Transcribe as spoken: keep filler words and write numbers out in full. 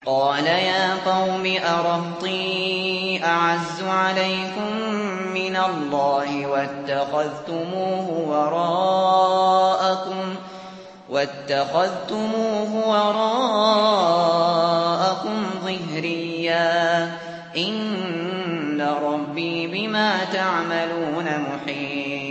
قَالَ يَا قَوْمِ أَرَهْطِي أَعَزُّ عَلَيْكُم مِّنَ اللَّهِ وَاتَّخَذْتُمُوهُ وَرَاءَكُمْ ظِهْرِيًّا ۖ إِنَّ رَبِّي بِمَا تَعْمَلُونَ مُحِيطٌ